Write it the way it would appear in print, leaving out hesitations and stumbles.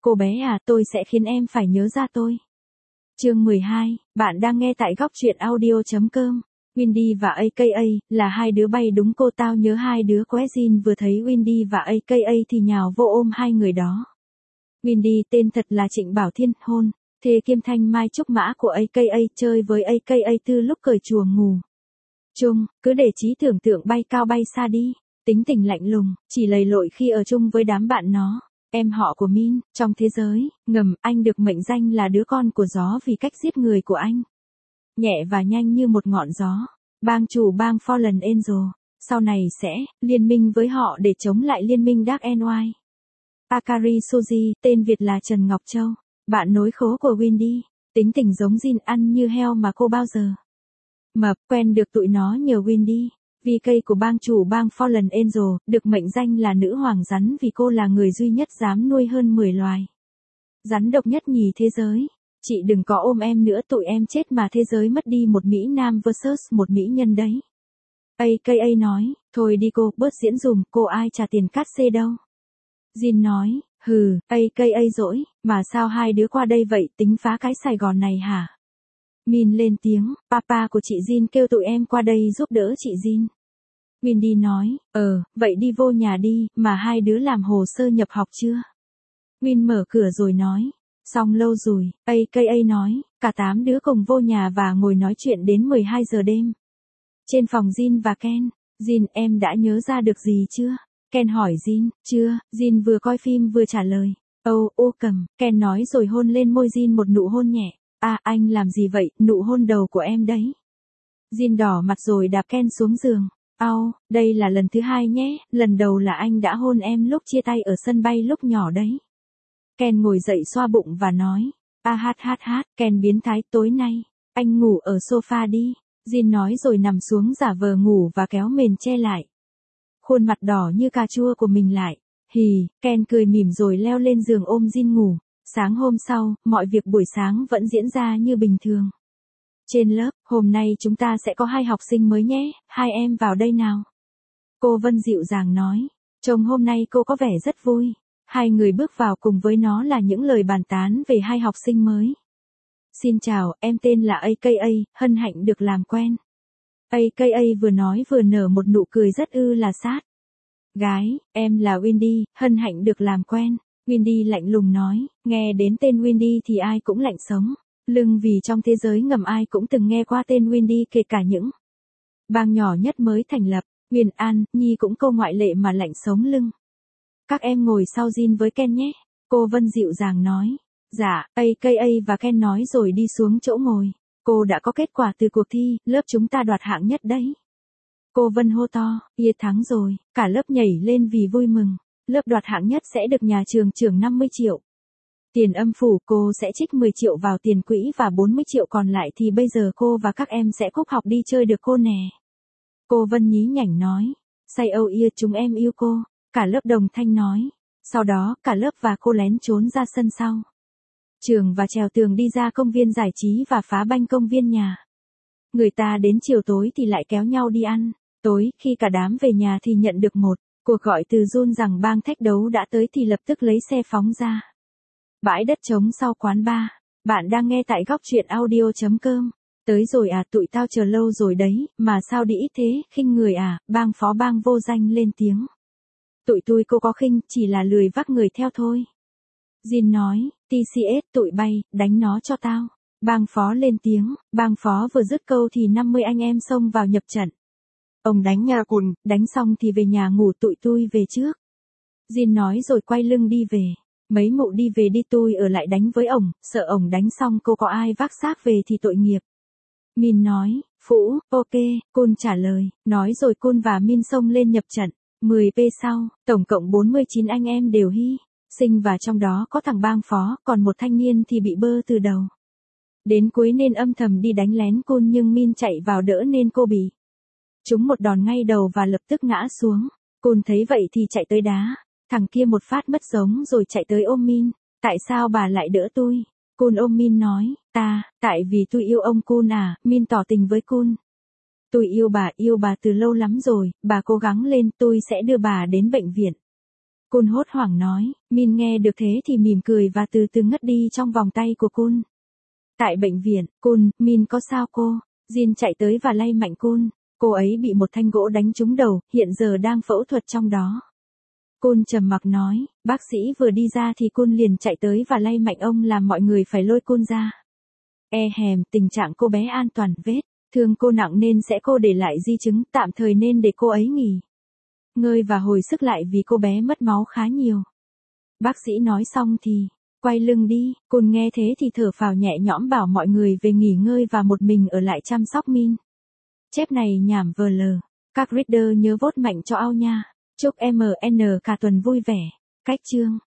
Cô bé à, tôi sẽ khiến em phải nhớ ra tôi. Chương 12, bạn đang nghe tại góc truyện audio.com. Wendy và AKA, là hai đứa bay đúng cô tao nhớ hai đứa quét Jin vừa thấy Wendy và AKA thì nhào vô ôm hai người đó. Wendy tên thật là Trịnh Bảo Thiên, hôn, thê kiêm thanh mai trúc mã của AKA, chơi với AKA từ lúc cởi chuồng ngủ. Chung, cứ để trí tưởng tượng bay cao bay xa đi, tính tình lạnh lùng, chỉ lầy lội khi ở chung với đám bạn nó. Em họ của Min, trong thế giới ngầm, anh được mệnh danh là đứa con của gió vì cách giết người của anh. Nhẹ và nhanh như một ngọn gió, bang chủ bang Fallen Angel, sau này sẽ liên minh với họ để chống lại liên minh Dark NY. Akari Suji, tên Việt là Trần Ngọc Châu, bạn nối khố của Wendy, tính tình giống Jin, ăn như heo mà cô bao giờ mập, quen được tụi nó nhờ Wendy. VK của bang chủ bang Fallen Angel, được mệnh danh là nữ hoàng rắn vì cô là người duy nhất dám nuôi hơn 10 loài rắn độc nhất nhì thế giới. Chị đừng có ôm em nữa, tụi em chết mà thế giới mất đi một Mỹ Nam versus một Mỹ Nhân đấy. AKA nói, thôi đi cô, bớt diễn dùm, cô ai trả tiền cát xê đâu. Jin nói, hừ, AKA dỗi, mà sao hai đứa qua đây vậy, tính phá cái Sài Gòn này hả? Min lên tiếng, papa của chị Jin kêu tụi em qua đây giúp đỡ chị Jin. Wendy nói, vậy đi vô nhà đi, mà hai đứa làm hồ sơ nhập học chưa? Win mở cửa rồi nói, xong lâu rồi. AKA nói, cả 8 đứa cùng vô nhà và ngồi nói chuyện đến 12 giờ đêm. Trên phòng Jin và Ken, Jin, em đã nhớ ra được gì chưa? Ken hỏi Jin, chưa, Jin vừa coi phim vừa trả lời. Cầm, Ken nói rồi hôn lên môi Jin một nụ hôn nhẹ. À, anh làm gì vậy, nụ hôn đầu của em đấy. Jin đỏ mặt rồi đạp Ken xuống giường. Đây là lần thứ hai nhé, lần đầu là anh đã hôn em lúc chia tay ở sân bay lúc nhỏ đấy. Ken ngồi dậy xoa bụng và nói, Ken biến thái, tối nay, anh ngủ ở sofa đi. Jin nói rồi nằm xuống giả vờ ngủ và kéo mền che lại khuôn mặt đỏ như cà chua của mình lại. Ken cười mỉm rồi leo lên giường ôm Jin ngủ. Sáng hôm sau, mọi việc buổi sáng vẫn diễn ra như bình thường. Trên lớp, hôm nay chúng ta sẽ có 2 học sinh mới nhé, hai em vào đây nào. Cô Vân dịu dàng nói, trông hôm nay cô có vẻ rất vui. Hai người bước vào, cùng với nó là những lời bàn tán về 2 học sinh mới. Xin chào, em tên là AKA, hân hạnh được làm quen. AKA vừa nói vừa nở một nụ cười rất là sát. Gái, em là Wendy, hân hạnh được làm quen. Wendy lạnh lùng nói, nghe đến tên Wendy thì ai cũng lạnh sống lưng vì trong thế giới ngầm ai cũng từng nghe qua tên Wendy, kể cả những bang nhỏ nhất mới thành lập. Nguyên An, Nhi cũng câu ngoại lệ mà lạnh sống lưng. Các em ngồi sau Jin với Ken nhé, cô Vân dịu dàng nói. Dạ, AKA và Ken nói rồi đi xuống chỗ ngồi. Cô đã có kết quả từ cuộc thi, lớp chúng ta đoạt hạng nhất đấy. Cô Vân hô to, thắng rồi, cả lớp nhảy lên vì vui mừng. Lớp đoạt hạng nhất sẽ được nhà trường thưởng 50 triệu. Tiền âm phủ, cô sẽ trích 10 triệu vào tiền quỹ và 40 triệu còn lại thì bây giờ cô và các em sẽ cúp học đi chơi được cô nè. Cô Vân nhí nhảnh nói. Say chúng em yêu cô. Cả lớp đồng thanh nói. Sau đó, cả lớp và cô lén trốn ra sân sau trường và trèo tường đi ra công viên giải trí và phá banh công viên nhà người ta. Đến chiều tối thì lại kéo nhau đi ăn tối. Khi cả đám về nhà thì nhận được một cuộc gọi từ Jun rằng bang thách đấu đã tới thì lập tức lấy xe phóng ra bãi đất trống sau quán bar. Bạn đang nghe tại góc truyện audio.com. Tới rồi à, tụi tao chờ lâu rồi đấy, mà sao đi ít thế, khinh người à, bang phó bang vô danh lên tiếng. Tụi tôi cô có khinh, chỉ là lười vác người theo thôi. Jin nói, TCS tụi bay, đánh nó cho tao. Bang phó lên tiếng, bang phó vừa dứt câu thì 50 anh em xông vào nhập trận. Ông đánh nhà cùn, đánh xong thì về nhà ngủ, tụi tôi về trước. Jin nói rồi quay lưng đi về. Mấy mụ đi về đi, tôi ở lại đánh với ổng, sợ ổng đánh xong cô có ai vác xác về thì tội nghiệp. Min nói, Phũ, ok, Cun trả lời, nói rồi Cun và Min xông lên nhập trận. 10p sau, tổng cộng 49 anh em đều hy sinh và trong đó có thằng bang phó, còn một thanh niên thì bị bơ từ đầu đến cuối nên âm thầm đi đánh lén Cun, nhưng Min chạy vào đỡ nên cô bị trúng một đòn ngay đầu và lập tức ngã xuống. Cun thấy vậy thì chạy tới đá thằng kia một phát mất giống rồi chạy tới ôm Min. Tại sao bà lại đỡ tôi? Cun ôm Min nói, tại vì tôi yêu ông Cun à. Min tỏ tình với Cun. Tôi yêu bà từ lâu lắm rồi, bà cố gắng lên, tôi sẽ đưa bà đến bệnh viện. Kun hốt hoảng nói, Min nghe được thế thì mỉm cười và từ từ ngất đi trong vòng tay của Kun. Tại bệnh viện, Kun, Min có sao cô? Jin chạy tới và lay mạnh Kun. Cô ấy bị một thanh gỗ đánh trúng đầu, hiện giờ đang phẫu thuật trong đó. Kun trầm mặc nói, bác sĩ vừa đi ra thì Kun liền chạy tới và lay mạnh ông làm mọi người phải lôi Kun ra. Tình trạng cô bé an toàn vết. Thương cô nặng nên sẽ cô để lại di chứng, tạm thời nên để cô ấy nghỉ ngơi và hồi sức lại vì cô bé mất máu khá nhiều. Bác sĩ nói xong thì, quay lưng đi, Kun nghe thế thì thở phào nhẹ nhõm bảo mọi người về nghỉ ngơi và một mình ở lại chăm sóc Min. Chép này nhảm vờ lờ. Các reader nhớ vote mạnh cho Ao nha. Chúc MN cả tuần vui vẻ. Cách chương.